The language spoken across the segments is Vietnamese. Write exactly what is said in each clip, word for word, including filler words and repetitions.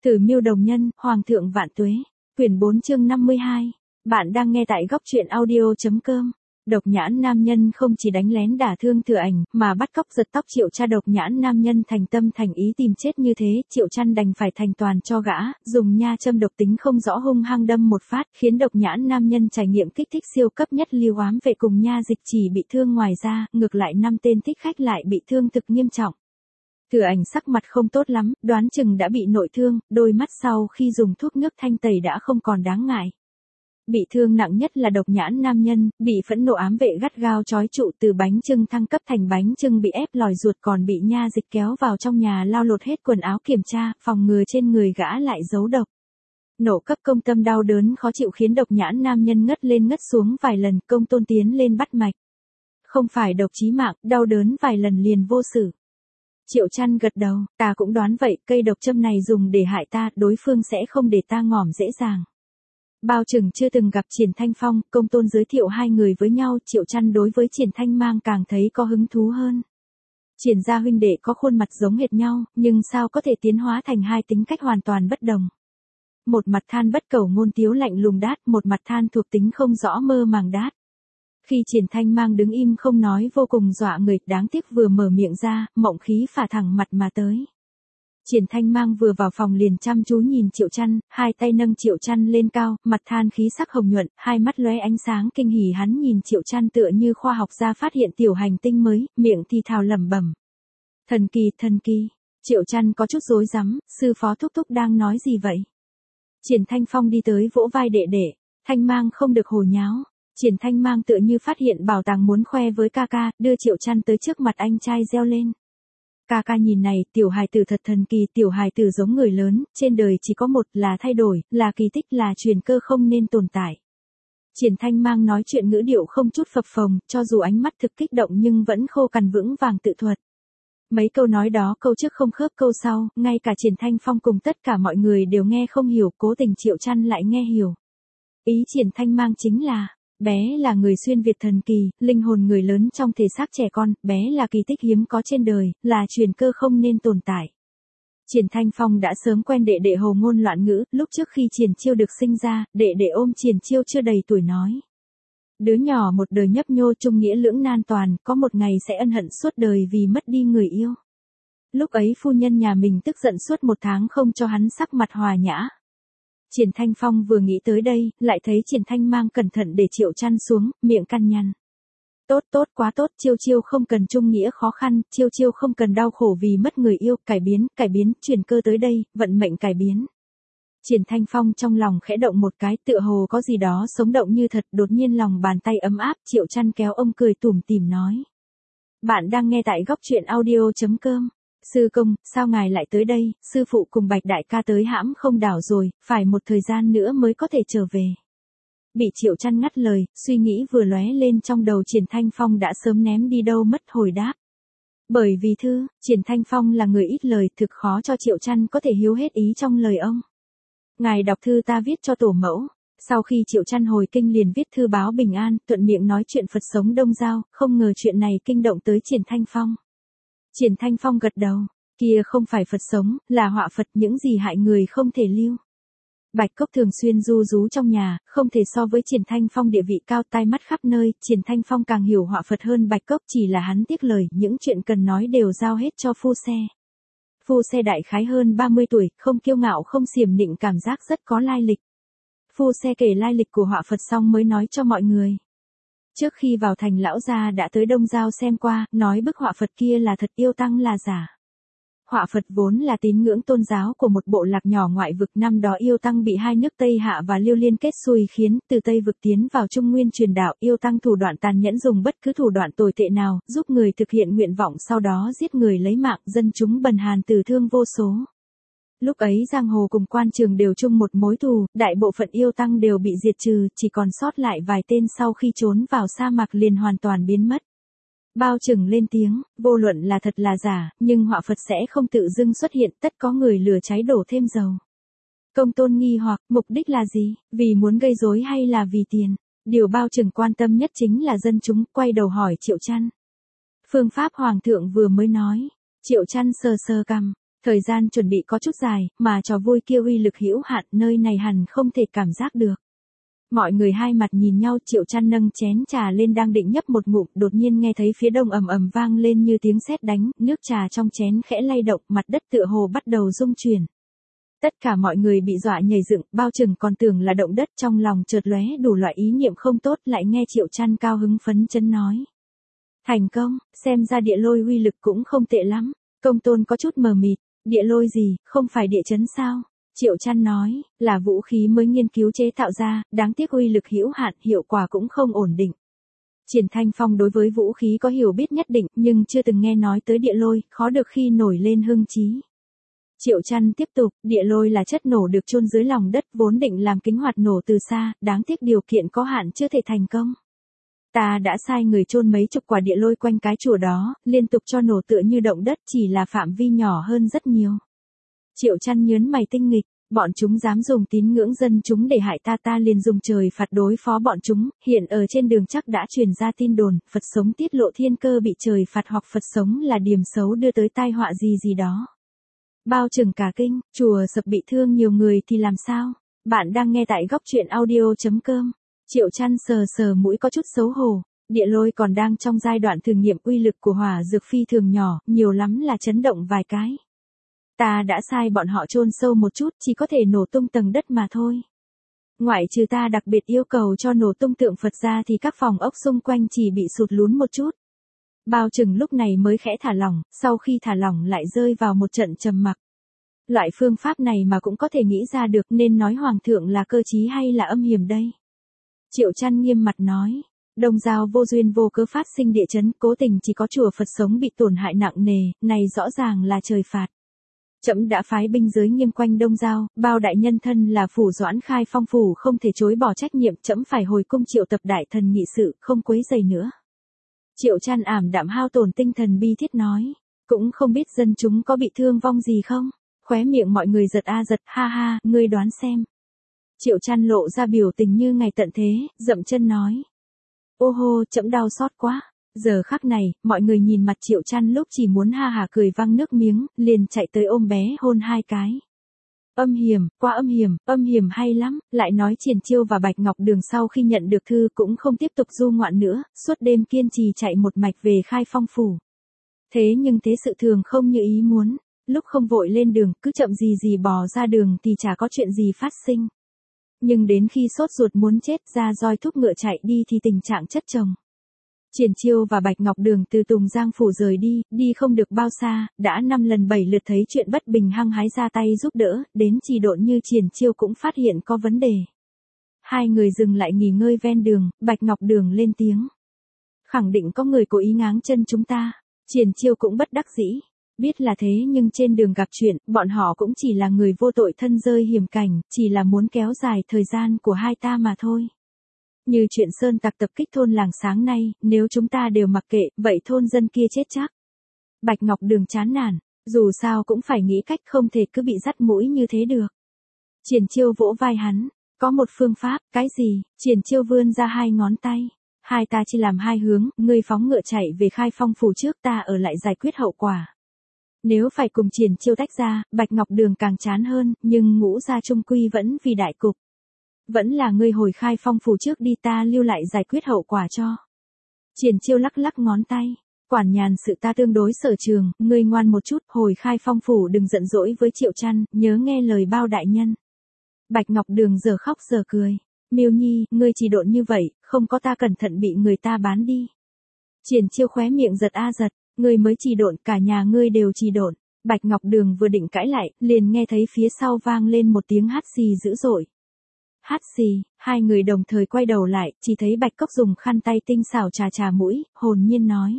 Tử Miêu Đồng Nhân, Hoàng thượng vạn tuế. Quyển bốn chương năm mươi hai. Bạn đang nghe tại góc truyện audio chấm com. Độc nhãn nam nhân không chỉ đánh lén đả thương Thừa Ảnh, mà bắt cóc giật tóc Triệu Cha. Độc nhãn nam nhân thành tâm thành ý tìm chết như thế, Triệu Chăn đành phải thành toàn cho gã, dùng nha châm độc tính không rõ hung hăng đâm một phát, khiến độc nhãn nam nhân trải nghiệm kích thích siêu cấp nhất. Lưu Ám Vệ cùng nha dịch chỉ bị thương ngoài ra, ngược lại năm tên thích khách lại bị thương thực nghiêm trọng. Thừa Ảnh sắc mặt không tốt lắm, đoán chừng đã bị nội thương, đôi mắt sau khi dùng thuốc nước thanh tẩy đã không còn đáng ngại. Bị thương nặng nhất là độc nhãn nam nhân, bị phẫn nộ ám vệ gắt gao trói trụ, từ bánh chưng thăng cấp thành bánh chưng bị ép lòi ruột, còn bị nha dịch kéo vào trong nhà lao lột hết quần áo kiểm tra, phòng ngừa trên người gã lại giấu độc. Nổ cấp công tâm đau đớn khó chịu khiến độc nhãn nam nhân ngất lên ngất xuống vài lần. Công tôn tiến lên bắt mạch. Không phải độc chí mạng, đau đớn vài lần liền vô sự. Triệu Chăn gật đầu, ta cũng đoán vậy, cây độc châm này dùng để hại ta, đối phương sẽ không để ta ngỏm dễ dàng. Bao chừng chưa từng gặp Triển Thanh Phong, công tôn giới thiệu hai người với nhau, Triệu Chăn đối với Triển Thanh Mang càng thấy có hứng thú hơn. Triển gia huynh đệ có khuôn mặt giống hệt nhau, nhưng sao có thể tiến hóa thành hai tính cách hoàn toàn bất đồng. Một mặt than bất cầu ngôn tiếu lạnh lùng đát, một mặt than thuộc tính không rõ mơ màng đát. Khi Triển Thanh Mang đứng im không nói vô cùng dọa người, đáng tiếc vừa mở miệng ra, mộng khí phả thẳng mặt mà tới. Triển Thanh Mang vừa vào phòng liền chăm chú nhìn Triệu Chăn, hai tay nâng Triệu Chăn lên cao, mặt than khí sắc hồng nhuận, hai mắt lóe ánh sáng kinh hỉ. Hắn nhìn Triệu Chăn tựa như khoa học gia phát hiện tiểu hành tinh mới, miệng thì thào lẩm bẩm. Thần kỳ, thần kỳ. Triệu Chăn có chút rối rắm, sư phó thúc thúc đang nói gì vậy? Triển Thanh Phong đi tới vỗ vai đệ đệ, Thanh Mang không được hồ nháo. Triển Thanh Mang tựa như phát hiện bảo tàng muốn khoe với ca ca, đưa Triệu Chăn tới trước mặt anh trai reo lên. Ca ca nhìn này, tiểu hài tử thật thần kỳ, tiểu hài tử giống người lớn, trên đời chỉ có một, là thay đổi, là kỳ tích, là truyền cơ không nên tồn tại. Triển Thanh Mang nói chuyện ngữ điệu không chút phập phồng, cho dù ánh mắt thực kích động nhưng vẫn khô cằn vững vàng tự thuật. Mấy câu nói đó câu trước không khớp câu sau, ngay cả Triển Thanh Phong cùng tất cả mọi người đều nghe không hiểu, cố tình Triệu Chăn lại nghe hiểu. Ý Triển Thanh Mang chính là, bé là người xuyên Việt thần kỳ, linh hồn người lớn trong thể xác trẻ con, bé là kỳ tích hiếm có trên đời, là truyền cơ không nên tồn tại. Triển Thanh Phong đã sớm quen đệ đệ hồ ngôn loạn ngữ, lúc trước khi Triển Chiêu được sinh ra, đệ đệ ôm Triển Chiêu chưa đầy tuổi nói. Đứa nhỏ một đời nhấp nhô trung nghĩa lưỡng nan toàn, có một ngày sẽ ân hận suốt đời vì mất đi người yêu. Lúc ấy phu nhân nhà mình tức giận suốt một tháng không cho hắn sắc mặt hòa nhã. Triển Thanh Phong vừa nghĩ tới đây, lại thấy Triển Thanh Mang cẩn thận để Triệu Chăn xuống, miệng căn nhằn. Tốt tốt quá tốt, Chiêu Chiêu không cần trung nghĩa khó khăn, Chiêu Chiêu không cần đau khổ vì mất người yêu, cải biến, cải biến, chuyển cơ tới đây, vận mệnh cải biến. Triển Thanh Phong trong lòng khẽ động một cái, tựa hồ có gì đó sống động như thật, đột nhiên lòng bàn tay ấm áp, Triệu Chăn kéo ông cười tủm tỉm nói. Bạn đang nghe tại góc truyện audio chấm com. Sư công, sao ngài lại tới đây, sư phụ cùng Bạch đại ca tới hãm không đảo rồi, phải một thời gian nữa mới có thể trở về. Bị Triệu Chăn ngắt lời, suy nghĩ vừa lóe lên trong đầu Triển Thanh Phong đã sớm ném đi đâu mất hồi đáp. Bởi vì thư, Triển Thanh Phong là người ít lời, thực khó cho Triệu Chăn có thể hiếu hết ý trong lời ông. Ngài đọc thư ta viết cho tổ mẫu. Sau khi Triệu Chăn hồi kinh liền viết thư báo bình an, thuận miệng nói chuyện Phật sống Đông Giao, không ngờ chuyện này kinh động tới Triển Thanh Phong. Triển Thanh Phong gật đầu, kia không phải Phật sống, là họa Phật, những gì hại người không thể lưu. Bạch Cốc thường xuyên ru rú trong nhà, không thể so với Triển Thanh Phong địa vị cao, tai mắt khắp nơi, Triển Thanh Phong càng hiểu họa Phật hơn Bạch Cốc, chỉ là hắn tiếc lời, những chuyện cần nói đều giao hết cho phu xe. Phu xe đại khái hơn ba mươi tuổi, không kiêu ngạo không xiểm nịnh, cảm giác rất có lai lịch. Phu xe kể lai lịch của họa Phật xong mới nói cho mọi người. Trước khi vào thành lão gia đã tới Đông Giao xem qua, nói bức họa Phật kia là thật, yêu tăng là giả. Họa Phật vốn là tín ngưỡng tôn giáo của một bộ lạc nhỏ ngoại vực, năm đó yêu tăng bị hai nước Tây Hạ và Liêu liên kết xui khiến, từ Tây vực tiến vào Trung Nguyên truyền đạo, yêu tăng thủ đoạn tàn nhẫn, dùng bất cứ thủ đoạn tồi tệ nào, giúp người thực hiện nguyện vọng, sau đó giết người lấy mạng, dân chúng bần hàn tử thương vô số. Lúc ấy giang hồ cùng quan trường đều chung một mối thù, đại bộ phận yêu tăng đều bị diệt trừ, chỉ còn sót lại vài tên sau khi trốn vào sa mạc liền hoàn toàn biến mất. Bao chừng lên tiếng, vô luận là thật là giả, nhưng họa Phật sẽ không tự dưng xuất hiện, tất có người lửa cháy đổ thêm dầu. Công tôn nghi hoặc, mục đích là gì, vì muốn gây rối hay là vì tiền? Điều bao chừng quan tâm nhất chính là dân chúng, quay đầu hỏi Triệu Chăn. Phương pháp Hoàng thượng vừa mới nói, Triệu Chăn sờ sờ cằm. Thời gian chuẩn bị có chút dài, mà trò vui kia uy lực hữu hạn, nơi này hẳn không thể cảm giác được. Mọi người hai mặt nhìn nhau, Triệu Trăn nâng chén trà lên đang định nhấp một ngụm, đột nhiên nghe thấy phía đông ầm ầm vang lên như tiếng sét đánh, nước trà trong chén khẽ lay động, mặt đất tựa hồ bắt đầu rung chuyển. Tất cả mọi người bị dọa nhảy dựng, bao chừng còn tưởng là động đất, trong lòng chợt lóe đủ loại ý niệm không tốt, lại nghe Triệu Trăn cao hứng phấn chấn nói. Thành công, xem ra địa lôi uy lực cũng không tệ lắm. Công Tôn có chút mờ mịt, địa lôi gì, không phải địa chấn sao? Triệu Trăn nói, là vũ khí mới nghiên cứu chế tạo ra, đáng tiếc uy lực hữu hạn, hiệu quả cũng không ổn định. Triển Thanh Phong đối với vũ khí có hiểu biết nhất định, nhưng chưa từng nghe nói tới địa lôi, khó được khi nổi lên hưng trí. Triệu Trăn tiếp tục, địa lôi là chất nổ được chôn dưới lòng đất, vốn định làm kích hoạt nổ từ xa, đáng tiếc điều kiện có hạn chưa thể thành công. Ta đã sai người chôn mấy chục quả địa lôi quanh cái chùa đó, liên tục cho nổ tựa như động đất, chỉ là phạm vi nhỏ hơn rất nhiều. Triệu Trăn nhớn mày tinh nghịch, bọn chúng dám dùng tín ngưỡng dân chúng để hại ta, ta liền dùng trời phạt đối phó bọn chúng, hiện ở trên đường chắc đã truyền ra tin đồn, Phật sống tiết lộ thiên cơ bị trời phạt hoặc Phật sống là điểm xấu đưa tới tai họa gì gì đó. Bao chừng cả kinh, chùa sập bị thương nhiều người thì làm sao? Bạn đang nghe tại góc truyện audio chấm com. Triệu Trăn sờ sờ mũi có chút xấu hổ, địa lôi còn đang trong giai đoạn thử nghiệm, uy lực của hỏa dược phi thường nhỏ, nhiều lắm là chấn động vài cái. Ta đã sai bọn họ chôn sâu một chút, chỉ có thể nổ tung tầng đất mà thôi. Ngoại trừ ta đặc biệt yêu cầu cho nổ tung tượng Phật ra thì các phòng ốc xung quanh chỉ bị sụt lún một chút. Bao chừng lúc này mới khẽ thả lỏng, sau khi thả lỏng lại rơi vào một trận trầm mặc. Loại phương pháp này mà cũng có thể nghĩ ra được, nên nói Hoàng thượng là cơ trí hay là âm hiểm đây? Triệu Trăn nghiêm mặt nói, Đông Giao vô duyên vô cớ phát sinh địa chấn, cố tình chỉ có chùa Phật sống bị tổn hại nặng nề, này rõ ràng là trời phạt. Trẫm đã phái binh giới nghiêm quanh Đông Giao, bao đại nhân thân là phủ Doãn Khai Phong phủ không thể chối bỏ trách nhiệm, trẫm phải hồi cung triệu tập đại thần nghị sự, không quấy rầy nữa. Triệu Trăn ảm đạm hao tổn tinh thần bi thiết nói, cũng không biết dân chúng có bị thương vong gì không? Khóe miệng mọi người giật a giật, ha ha, ngươi đoán xem. Triệu Trăn lộ ra biểu tình như ngày tận thế, dậm chân nói. Ô hô, trẫm đau xót quá. Giờ khắc này, mọi người nhìn mặt Triệu Trăn lúc chỉ muốn ha hả cười văng nước miếng, liền chạy tới ôm bé hôn hai cái. Âm hiểm, quá âm hiểm, âm hiểm hay lắm, lại nói Triển Chiêu và Bạch Ngọc Đường sau khi nhận được thư cũng không tiếp tục du ngoạn nữa, suốt đêm kiên trì chạy một mạch về Khai Phong phủ. Thế nhưng thế sự thường không như ý muốn, lúc không vội lên đường, cứ chậm gì gì bò ra đường thì chả có chuyện gì phát sinh. Nhưng đến khi sốt ruột muốn chết ra roi thúc ngựa chạy đi thì tình trạng chất chồng. Triển Chiêu và Bạch Ngọc Đường từ Tùng Giang phủ rời đi, đi không được bao xa, đã năm lần bảy lượt thấy chuyện bất bình hăng hái ra tay giúp đỡ, đến chỉ độn như Triển Chiêu cũng phát hiện có vấn đề. Hai người dừng lại nghỉ ngơi ven đường, Bạch Ngọc Đường lên tiếng. Khẳng định có người cố ý ngáng chân chúng ta. Triển Chiêu cũng bất đắc dĩ. Biết là thế nhưng trên đường gặp chuyện, bọn họ cũng chỉ là người vô tội thân rơi hiểm cảnh, chỉ là muốn kéo dài thời gian của hai ta mà thôi. Như chuyện sơn tặc tập kích thôn làng sáng nay, nếu chúng ta đều mặc kệ, vậy thôn dân kia chết chắc. Bạch Ngọc Đường chán nản, dù sao cũng phải nghĩ cách, không thể cứ bị dắt mũi như thế được. Triển Chiêu vỗ vai hắn, có một phương pháp, cái gì? Triển Chiêu vươn ra hai ngón tay. Hai ta chỉ làm hai hướng, ngươi phóng ngựa chạy về Khai Phong phủ trước, ta ở lại giải quyết hậu quả. Nếu phải cùng Triển Chiêu tách ra, Bạch Ngọc Đường càng chán hơn, nhưng Ngũ gia trung quy vẫn vì đại cục. Vẫn là ngươi hồi Khai Phong phủ trước đi, ta lưu lại giải quyết hậu quả cho. Triển Chiêu lắc lắc ngón tay. Quản nhàn sự ta tương đối sở trường, ngươi ngoan một chút, hồi Khai Phong phủ đừng giận dỗi với Triệu Trăn, nhớ nghe lời bao đại nhân. Bạch Ngọc Đường giờ khóc giờ cười. Miêu Nhi, ngươi chỉ độn như vậy, không có ta cẩn thận bị người ta bán đi. Triển Chiêu khóe miệng giật a giật, ngươi mới chỉ độn, cả nhà ngươi đều chỉ độn. Bạch Ngọc Đường vừa định cãi lại, liền nghe thấy phía sau vang lên một tiếng hắt xì dữ dội. Hát xì, hai người đồng thời quay đầu lại, chỉ thấy Bạch Cốc dùng khăn tay tinh xảo trà trà mũi, hồn nhiên nói.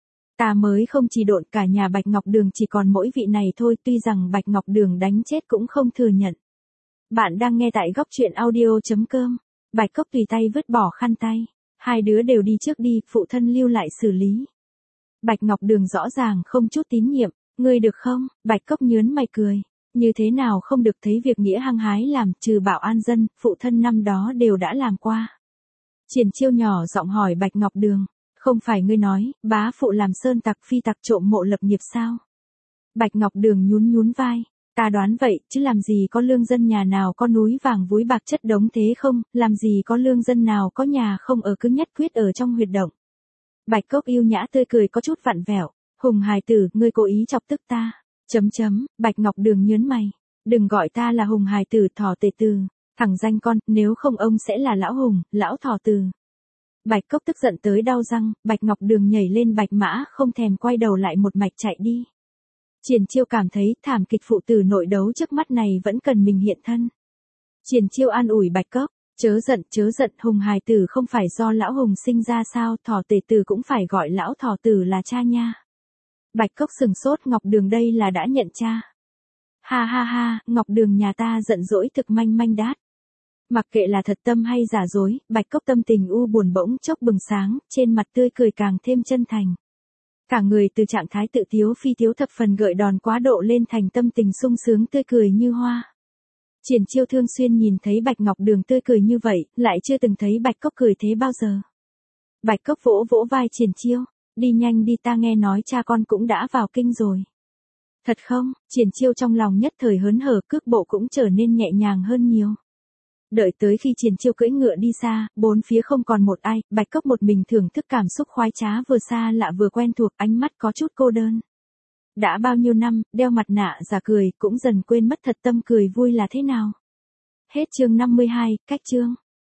Ta mới không chỉ độn, cả nhà Bạch Ngọc Đường chỉ còn mỗi vị này thôi, tuy rằng Bạch Ngọc Đường đánh chết cũng không thừa nhận. Bạn đang nghe tại góc truyện audio chấm com. Bạch Cốc tùy tay vứt bỏ khăn tay. Hai đứa đều đi trước đi, phụ thân lưu lại xử lý. Bạch Ngọc Đường rõ ràng không chút tín nhiệm, ngươi được không? Bạch Cốc nhớn mày cười. Như thế nào không được, thấy việc nghĩa hăng hái làm, trừ bảo an dân, phụ thân năm đó đều đã làm qua. Triển Chiêu nhỏ giọng hỏi Bạch Ngọc Đường, không phải ngươi nói, bá phụ làm sơn tặc phi tặc trộm mộ lập nghiệp sao? Bạch Ngọc Đường nhún nhún vai. Ta đoán vậy, chứ làm gì có lương dân nhà nào có núi vàng vúi bạc chất đống thế không, làm gì có lương dân nào có nhà không ở cứ nhất quyết ở trong huyệt động. Bạch Cốc yêu nhã tươi cười có chút vặn vẹo. Hùng hài tử, ngươi cố ý chọc tức ta. Chấm chấm, Bạch Ngọc Đường nhớn mày. Đừng gọi ta là Hùng hài tử thỏ tề từ. Thằng danh con, nếu không ông sẽ là lão Hùng, lão thỏ từ. Bạch Cốc tức giận tới đau răng, Bạch Ngọc Đường nhảy lên bạch mã không thèm quay đầu lại một mạch chạy đi. Triển Chiêu cảm thấy thảm kịch phụ tử nội đấu trước mắt này vẫn cần mình hiện thân. Triển Chiêu an ủi Bạch Cốc, chớ giận chớ giận, Hùng hài tử không phải do lão Hùng sinh ra sao, thỏ tề tử cũng phải gọi lão thỏ tử là cha nha. Bạch Cốc sừng sốt, Ngọc Đường đây là đã nhận cha. Ha ha ha, Ngọc Đường nhà ta giận dỗi thực manh manh đát. Mặc kệ là thật tâm hay giả dối, Bạch Cốc tâm tình u buồn bỗng chốc bừng sáng, trên mặt tươi cười càng thêm chân thành. Cả người từ trạng thái tự tiếu phi tiếu thập phần gợi đòn quá độ lên thành tâm tình sung sướng tươi cười như hoa. Triển Chiêu thường xuyên nhìn thấy Bạch Ngọc Đường tươi cười như vậy, lại chưa từng thấy Bạch Cốc cười thế bao giờ. Bạch Cốc vỗ vỗ vai Triển Chiêu, đi nhanh đi, ta nghe nói cha con cũng đã vào kinh rồi. Thật không? Triển Chiêu trong lòng nhất thời hớn hở, cước bộ cũng trở nên nhẹ nhàng hơn nhiều. Đợi tới khi Triển Chiêu cưỡi ngựa đi xa, bốn phía không còn một ai, Bạch Cốc một mình thưởng thức cảm xúc khoái trá vừa xa lạ vừa quen thuộc, ánh mắt có chút cô đơn. Đã bao nhiêu năm, đeo mặt nạ giả cười, cũng dần quên mất thật tâm cười vui là thế nào. Hết chương năm mươi hai, cách chương.